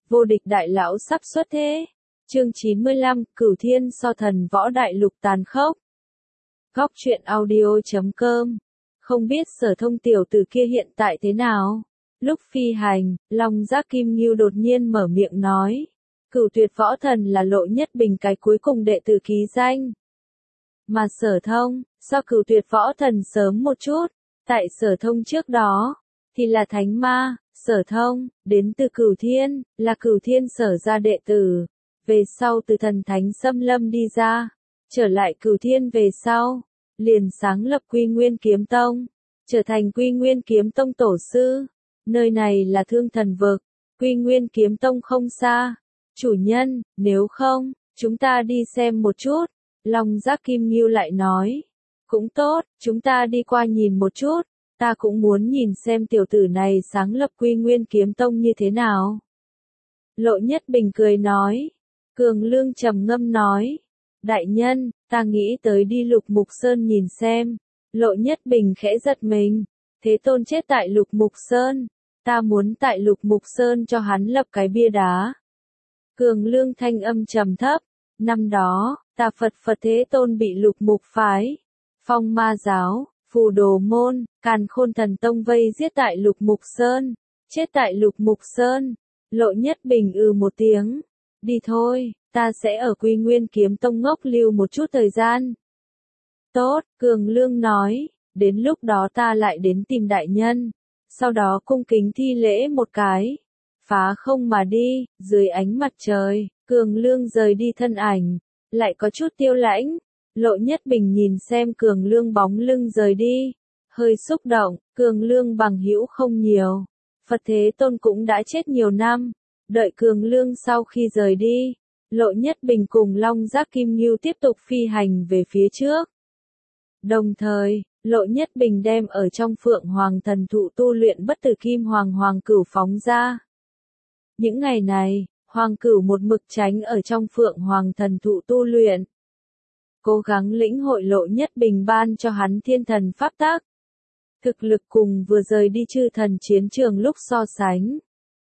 vô địch đại lão sắp xuất thế. Chương 95, Cửu Thiên so thần võ đại lục tàn khốc. Góc truyện audio.com. Không biết Sở Thông tiểu tử kia hiện tại thế nào? Lúc phi hành, Long Giác Kim Ngưu đột nhiên mở miệng nói. Cửu Tuyệt Võ Thần là Lộ Nhất Bình cái cuối cùng đệ tử ký danh. Mà Sở Thông, so Cửu Tuyệt Võ Thần sớm một chút, tại Sở Thông trước đó, thì là Thánh Ma. Sở Thông, đến từ Cửu Thiên, là Cửu Thiên Sở gia đệ tử. Về sau từ thần thánh xâm lâm đi ra, trở lại Cửu Thiên về sau, liền sáng lập Quy Nguyên Kiếm Tông, trở thành Quy Nguyên Kiếm Tông tổ sư. Nơi này là Thương Thần Vực, Quy Nguyên Kiếm Tông không xa. Chủ nhân, nếu không, chúng ta đi xem một chút. Long Giác Kim Ngưu lại nói. Cũng tốt, chúng ta đi qua nhìn một chút. Ta cũng muốn nhìn xem tiểu tử này sáng lập Quy Nguyên Kiếm Tông như thế nào. Lộ Nhất Bình cười nói. Cường Lương trầm ngâm nói. Đại nhân, ta nghĩ tới đi Lục Mục Sơn nhìn xem. Lộ Nhất Bình khẽ giật mình. Thế Tôn chết tại Lục Mục Sơn. Ta muốn tại Lục Mục Sơn cho hắn lập cái bia đá. Cường Lương thanh âm trầm thấp. Năm đó, ta Phật Thế Tôn bị Lục Mục phái, Phong Ma giáo, Phù Đồ môn, Càn Khôn Thần Tông vây giết tại Lục Mục Sơn, chết tại Lục Mục Sơn. Lộ Nhất Bình một tiếng. Đi thôi, ta sẽ ở Quy Nguyên Kiếm Tông ngốc lưu một chút thời gian. Tốt, Cường Lương nói, đến lúc đó ta lại đến tìm đại nhân, sau đó cung kính thi lễ một cái. Phá không mà đi, dưới ánh mặt trời, Cường Lương rời đi thân ảnh, lại có chút tiêu lãnh. Lộ Nhất Bình nhìn xem Cường Lương bóng lưng rời đi, hơi xúc động. Cường Lương bằng hữu không nhiều, Phật Thế Tôn cũng đã chết nhiều năm. Đợi Cường Lương sau khi rời đi, Lộ Nhất Bình cùng Long Giác Kim Ngưu tiếp tục phi hành về phía trước. Đồng thời, Lộ Nhất Bình đem ở trong Phượng Hoàng Thần Thụ tu luyện bất tử Kim Hoàng Cửu phóng ra. Những ngày này, Hoàng Cửu một mực tránh ở trong Phượng Hoàng Thần Thụ tu luyện, cố gắng lĩnh hội Lộ Nhất Bình ban cho hắn thiên thần pháp tắc. Thực lực cùng vừa rời đi chư thần chiến trường lúc so sánh,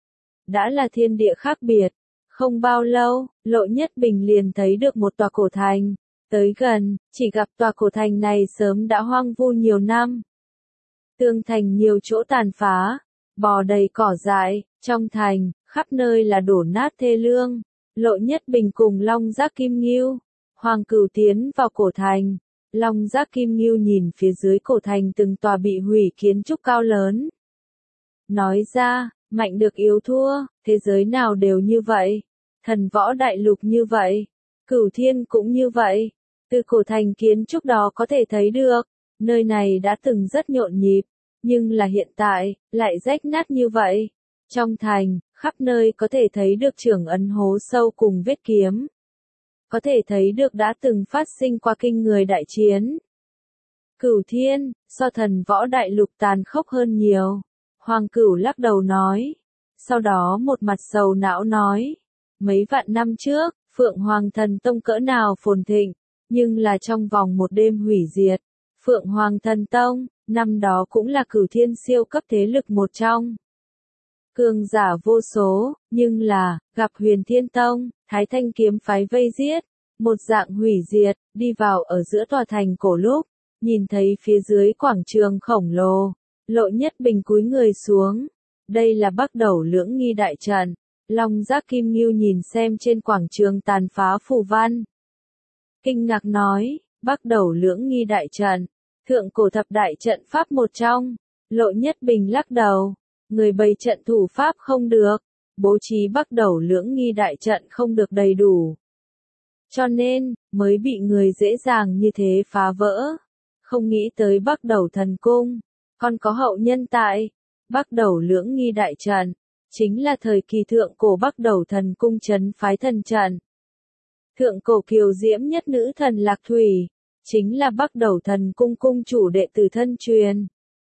đã là thiên địa khác biệt. Không bao lâu, Lộ Nhất Bình liền thấy được một tòa cổ thành. Tới gần, chỉ gặp tòa cổ thành này sớm đã hoang vu nhiều năm. Tường thành nhiều chỗ tàn phá, bò đầy cỏ dại, trong thành, khắp nơi là đổ nát thê lương. Lộ Nhất Bình cùng Long Giác Kim Ngưu, Hoàng Cửu tiến vào cổ thành. Long Giác Kim Ngưu nhìn phía dưới cổ thành từng tòa bị hủy kiến trúc cao lớn. Nói ra, mạnh được yếu thua, thế giới nào đều như vậy. Thần võ đại lục như vậy, Cửu Thiên cũng như vậy. Từ cổ thành kiến trúc đó có thể thấy được, nơi này đã từng rất nhộn nhịp, nhưng là hiện tại, lại rách nát như vậy. Trong thành, khắp nơi có thể thấy được trưởng ấn hố sâu cùng vết kiếm. Có thể thấy được đã từng phát sinh qua kinh người đại chiến. Cửu Thiên, so thần võ đại lục tàn khốc hơn nhiều. Hoàng Cửu lắc đầu nói. Sau đó một mặt sầu não nói. Mấy vạn năm trước, Phượng Hoàng Thần Tông cỡ nào phồn thịnh, nhưng là trong vòng một đêm hủy diệt. Phượng Hoàng Thần Tông, năm đó cũng là Cửu Thiên siêu cấp thế lực một trong. Cường giả vô số, nhưng là, gặp Huyền Thiên Tông, Thái Thanh kiếm phái vây giết, một dạng hủy diệt, đi vào ở giữa tòa thành cổ lúc, nhìn thấy phía dưới quảng trường khổng lồ, Lộ Nhất Bình cúi người xuống. Đây là Bắc Đẩu Lưỡng Nghi đại trận. Long Giác Kim Ngưu nhìn xem trên quảng trường tàn phá phù văn, kinh ngạc nói, Bắc Đẩu Lưỡng Nghi đại trận, thượng cổ thập đại trận pháp một trong. Lộ Nhất Bình lắc đầu, người bày trận thủ pháp không được, bố trí Bắc Đẩu Lưỡng Nghi đại trận không được đầy đủ, cho nên mới bị người dễ dàng như thế phá vỡ. Không nghĩ tới Bắc Đẩu Thần Cung còn có hậu nhân tại. Bắc Đẩu Lưỡng Nghi đại trận chính là thời kỳ thượng cổ Bắc Đẩu Thần Cung trấn phái thần trận. Thượng cổ kiều diễm nhất nữ thần Lạc Thủy, chính là Bắc Đẩu Thần Cung cung chủ đệ tử thân truyền.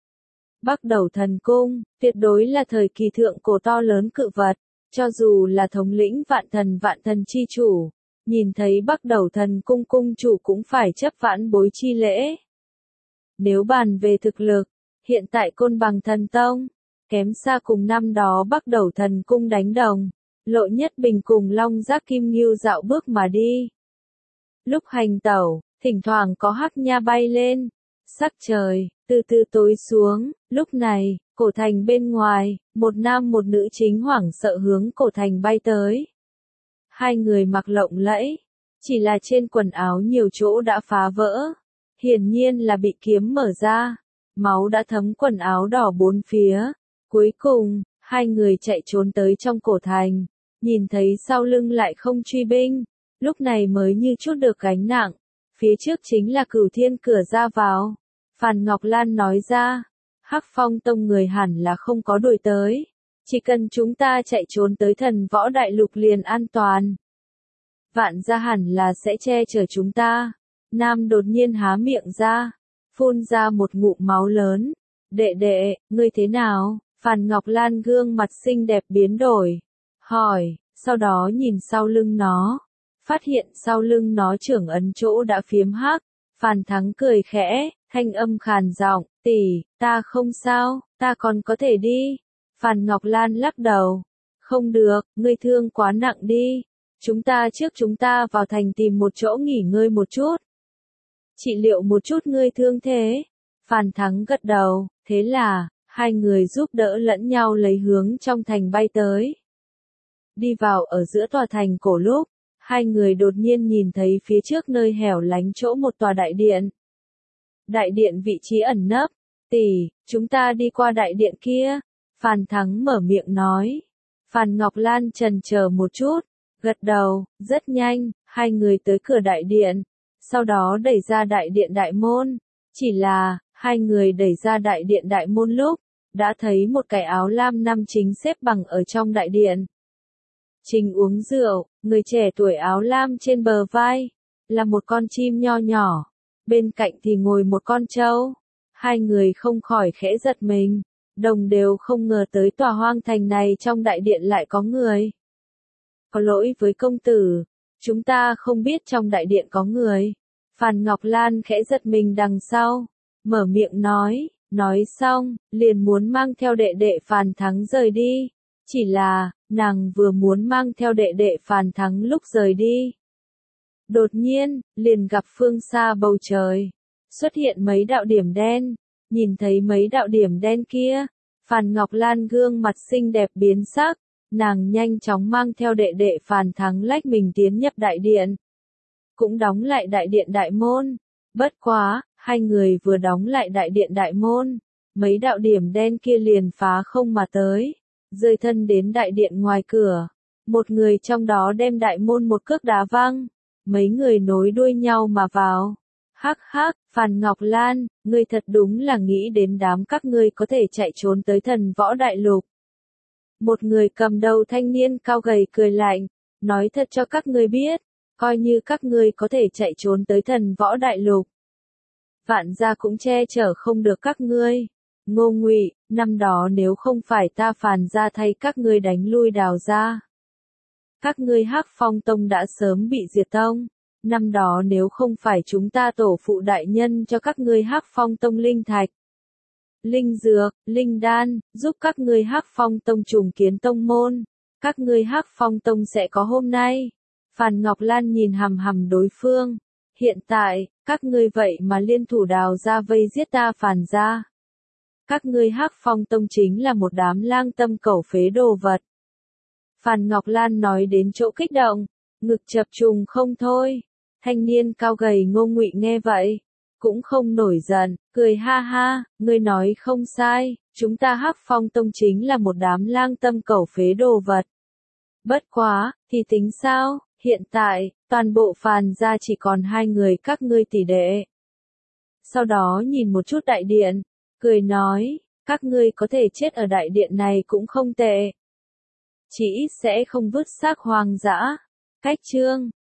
Bắc Đẩu Thần Cung, tuyệt đối là thời kỳ thượng cổ to lớn cự vật, cho dù là thống lĩnh vạn thần chi chủ, nhìn thấy Bắc Đẩu Thần Cung cung chủ cũng phải chấp vãn bối chi lễ. Nếu bàn về thực lực, hiện tại Côn Bằng Thần Tông, kém xa cùng năm đó Bắc Đẩu Thần Cung đánh đồng. Lộ Nhất Bình cùng Long Giác Kim Ngưu dạo bước mà đi. Lúc hành tẩu, thỉnh thoảng có hắc nha bay lên. Sắc trời, từ từ tối xuống, lúc này, cổ thành bên ngoài, một nam một nữ chính hoảng sợ hướng cổ thành bay tới. Hai người mặc lộng lẫy, chỉ là trên quần áo nhiều chỗ đã phá vỡ. Hiển nhiên là bị kiếm mở ra, máu đã thấm quần áo đỏ bốn phía. Cuối cùng, hai người chạy trốn tới trong cổ thành, nhìn thấy sau lưng lại không truy binh, lúc này mới như chút được gánh nặng. Phía trước chính là Cửu Thiên cửa ra vào. Phàn Ngọc Lan nói ra, Hắc Phong Tông người hẳn là không có đuổi tới, chỉ cần chúng ta chạy trốn tới Thần Võ Đại Lục liền an toàn. Vạn gia hẳn là sẽ che chở chúng ta. Nam đột nhiên há miệng ra, phun ra một ngụm máu lớn. Đệ đệ, ngươi thế nào? Phàn Ngọc Lan gương mặt xinh đẹp biến đổi, hỏi, sau đó nhìn sau lưng nó, phát hiện sau lưng nó trưởng ấn chỗ đã phiếm hắc. Phàn Thắng cười khẽ, thanh âm khàn giọng, tỷ, ta không sao, ta còn có thể đi. Phàn Ngọc Lan lắc đầu, không được, ngươi thương quá nặng đi. Chúng ta vào thành tìm một chỗ nghỉ ngơi một chút. Trị liệu một chút ngươi thương thế. Phàn Thắng gật đầu, thế là, hai người giúp đỡ lẫn nhau lấy hướng trong thành bay tới. Đi vào ở giữa tòa thành cổ lúc, hai người đột nhiên nhìn thấy phía trước nơi hẻo lánh chỗ một tòa đại điện. Đại điện vị trí ẩn nấp. Tỷ, chúng ta đi qua đại điện kia. Phàn Thắng mở miệng nói. Phàn Ngọc Lan chần chờ một chút, gật đầu, rất nhanh, hai người tới cửa đại điện, sau đó đẩy ra đại điện đại môn. Chỉ là, hai người đẩy ra đại điện đại môn lúc, đã thấy một cái áo lam nam chính xếp bằng ở trong đại điện. Chính uống rượu, người trẻ tuổi áo lam trên bờ vai, là một con chim nho nhỏ, bên cạnh thì ngồi một con trâu. Hai người không khỏi khẽ giật mình, đồng đều không ngờ tới tòa hoang thành này trong đại điện lại có người. Có lỗi với công tử, chúng ta không biết trong đại điện có người. Phàn Ngọc Lan khẽ giật mình đằng sau, mở miệng nói xong, liền muốn mang theo đệ đệ Phàn Thắng rời đi. Chỉ là, nàng vừa muốn mang theo đệ đệ Phàn Thắng lúc rời đi. Đột nhiên, liền gặp phương xa bầu trời, xuất hiện mấy đạo điểm đen. Nhìn thấy mấy đạo điểm đen kia, Phàn Ngọc Lan gương mặt xinh đẹp biến sắc, nàng nhanh chóng mang theo đệ đệ Phàn Thắng lách mình tiến nhập đại điện. Cũng đóng lại đại điện đại môn. Bất quá, hai người vừa đóng lại đại điện đại môn, mấy đạo điểm đen kia liền phá không mà tới, rơi thân đến đại điện ngoài cửa. Một người trong đó đem đại môn một cước đá văng, mấy người nối đuôi nhau mà vào. Hắc hắc, Phàn Ngọc Lan, ngươi thật đúng là nghĩ đến đám các ngươi có thể chạy trốn tới Thần Võ Đại Lục. Một người cầm đầu thanh niên cao gầy cười lạnh, nói thật cho các ngươi biết, coi như các ngươi có thể chạy trốn tới Thần Võ Đại Lục, Vạn gia cũng che chở không được các ngươi. Ngô Ngụy, năm đó nếu không phải ta Phàn gia thay các ngươi đánh lui Đào gia, các ngươi Hắc Phong Tông đã sớm bị diệt tông. Năm đó nếu không phải chúng ta tổ phụ đại nhân cho các ngươi Hắc Phong Tông linh thạch, linh dược, linh đan, giúp các ngươi Hắc Phong Tông trùng kiến tông môn, các ngươi Hắc Phong Tông sẽ có hôm nay. Phàn Ngọc Lan nhìn hằm hằm đối phương. Hiện tại, các ngươi vậy mà liên thủ Đào gia vây giết ta Phàn gia. Các ngươi Hắc Phong Tông chính là một đám lang tâm cẩu phế đồ vật. Phàn Ngọc Lan nói đến chỗ kích động, ngực chập trùng không thôi. Thanh niên cao gầy Ngô Ngụy nghe vậy, cũng không nổi giận, cười ha ha, ngươi nói không sai, chúng ta Hắc Phong Tông chính là một đám lang tâm cẩu phế đồ vật. Bất quá, thì tính sao, hiện tại, toàn bộ Phàn gia chỉ còn hai người các ngươi tỷ đệ. Sau đó nhìn một chút đại điện, cười nói, các ngươi có thể chết ở đại điện này cũng không tệ. Chỉ ít sẽ không vứt xác hoang dã. Cách chương